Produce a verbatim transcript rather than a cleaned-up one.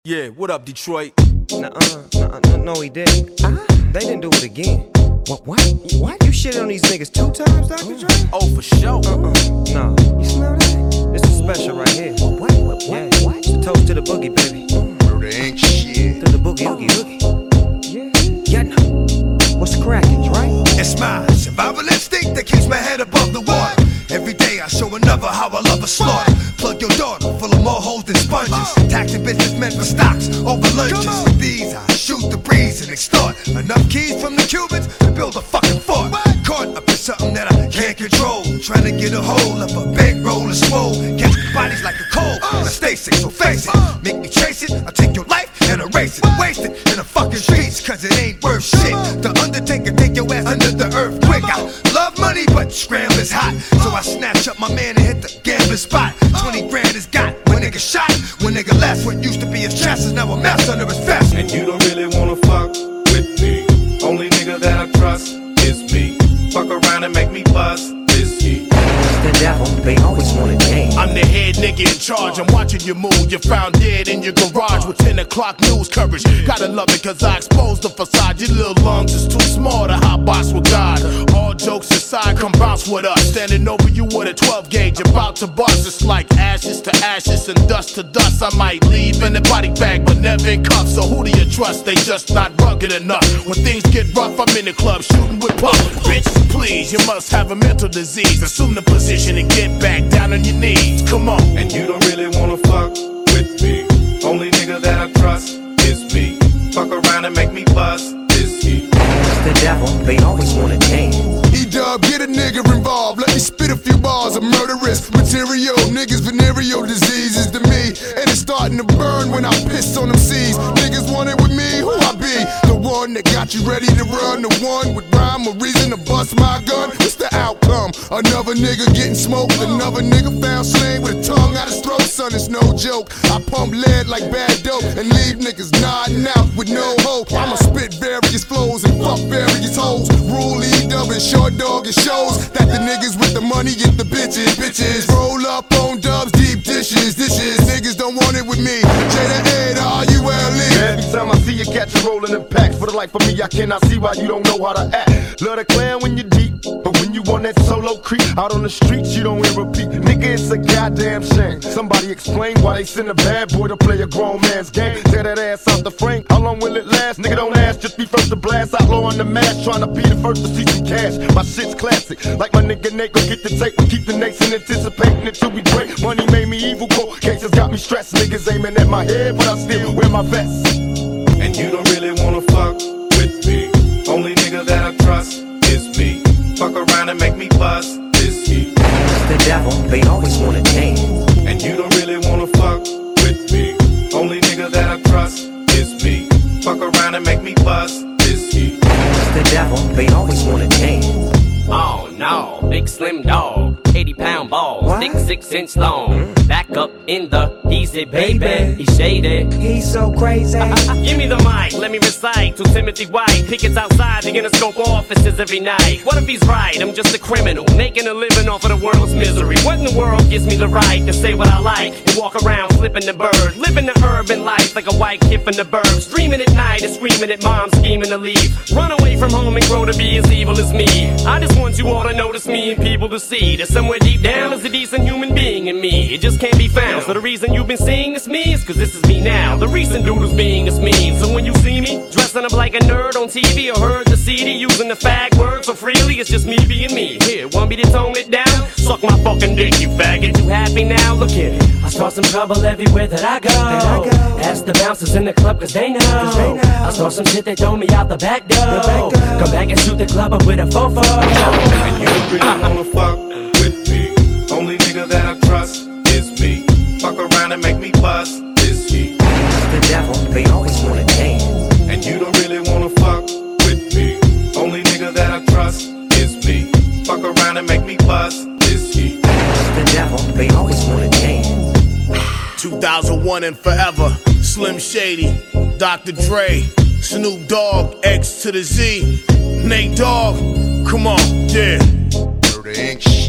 Yeah, what up, Detroit? Nuh-uh, nuh-uh, no, no, he didn't. Uh-huh. They didn't do it again. What, what? What? You shit on these niggas two times, Doctor Dre? Oh, for sure. Uh-uh, no. You smell that? This is special right here. What, what, what, yeah. what? It's a toast to the boogie, baby. Murder ain't shit. To the boogie, oogie, oogie. Yeah. Yeah, what's crackin', Dre? It's my survival instinct that keeps my head above the water. Every day I show another how I love a slaughter. Plug your daughter, full of more holes than sponges. Taxing businessmen for stocks over lunches. With these I shoot the breeze and extort enough keys from the Cubans to build a fucking fort. Caught up in something that I can't control, trying to get a hold of a big roll of swole. Catch bodies like a cold, I stay sick, so face it. Make me chase it, I'll take your life and erase it. Waste it in the fucking streets, cause it ain't worth shit. The Undertaker take your ass under the earth quick. I love money, but scrambling's hot, so I snatch up my man and hit the gambling spot. Twenty grand is got, one nigga shot, one nigga left. What used to be his chest is now a mess under his vest. And you don't really wanna fuck with me. Only nigga that I trust is me. Fuck around and make me bust this heat. The devil, they always want a game. I'm the head nigga in charge, I'm watching you move. You're found dead in your garage with ten o'clock news coverage. Gotta love it cause I exposed the facade. Your little lungs is too small to hot box with God. All jokes aside, come bounce with us. Standing over you with a twelve gauge, about to bust. It's like ashes to ashes and dust to dust. I might leave in a body bag, but never in cuffs. So who do you trust? They just not rugged enough. When things get rough, I'm in the club shooting with puff. Bitches, please, you must have a mental disease. Assume the position and get back down on your knees. Come on. And you don't really wanna fuck with me. Only nigga that I trust is me. Fuck around and make me bust this heat. The devil, they always want a game. E-dub, get a nigga involved. Let me spit a few bars of murderous material. Niggas venereal diseases to me, and it's starting to burn when I piss on them seeds. Niggas want it with me, who I be? The one that got you ready to run, the one with rhyme or reason to bust my gun. What's the outcome? Another nigga getting smoked, another nigga found slain with a tongue out his throat. Son, it's no joke. I pump lead like bad dope and leave niggas nodding out with no hope. I'ma spit various flows and fuck various hoes. Rule E-dub and short dog and shows that the niggas with the money get the bitches. Bitches roll up on dubs, deep dishes, dishes. Niggas don't want it with me. J to A to R U L E. Every time I see you catch you rolling in packs, for the life of me I cannot see why you don't know how to act. Love the clan when you're deep, but when you on that solo creep out on the streets you don't hear repeat. Nigga, it's a goddamn shame. Somebody explain why they send a bad boy to play a grown man's game. Tear that ass out the frame. How long will it last? Nigga, don't ask, just be first to blast. Outlaw on the mask, trying to be the first to see some cash. My shit's classic, like my nigga Nate, go get the tape. We keep the nation anticipating until we break. Money made me evil, cold cases got me stressed. Niggas aiming at my head, but I still wear my vest. And you don't really wanna fuck with me. Only nigga that I trust is me. Fuck around and make me bust this heat. The devil, they always want a game. And you don't really wanna fuck with me. Only nigga that I trust is me. Fuck around and make me bust this heat. The devil, they always want a game. Oh no, big slim dog, eighty pound balls, What? thick six inch long. Back up in the easy baby, he's shaded. He's so crazy. Give me the mic, let me recite to Timothy White. Pickets outside the Interscope offices every night. What if he's right? I'm just a criminal, making a living off of the world's misery. What in the world gives me the right to say what I like and walk around flipping the bird, living the urban life like a white kid from the burbs, dreaming at night and screaming at mom, scheming to leave, run away from home and grow to be as evil as me. I just want you all to notice me and people to see that somewhere deep down there's a decent human being in me. It just can't be found. So the reason you've been seeing this me is cause this is me now. The recent dude who's being is mean. So when you see me dressing up like a nerd on T V or heard the C D using the fag word so freely, it's just me being me. Here, want me to tone it down? Suck my fucking dick, you faggot. You happy now? Look here, I start some trouble everywhere that I go. That I go. Ask the bouncers in the club cause they know. Cause they know. I start some shit, they throw me out the back door. The back door. Come back and shoot the club up with a fofo. And you don't really wanna fuck with me. Only nigga that I trust is me. Fuck around and make me bust this heat. The devil, they always want a game. And you don't really wanna fuck with me. Only nigga that I trust is me. Fuck around and make me bust this heat. The devil, they always want a game. two thousand one and forever, Slim Shady, Doctor Dre, Snoop Dogg, X to the Z, Nate Dogg, come on, yeah. Murder ain't shit.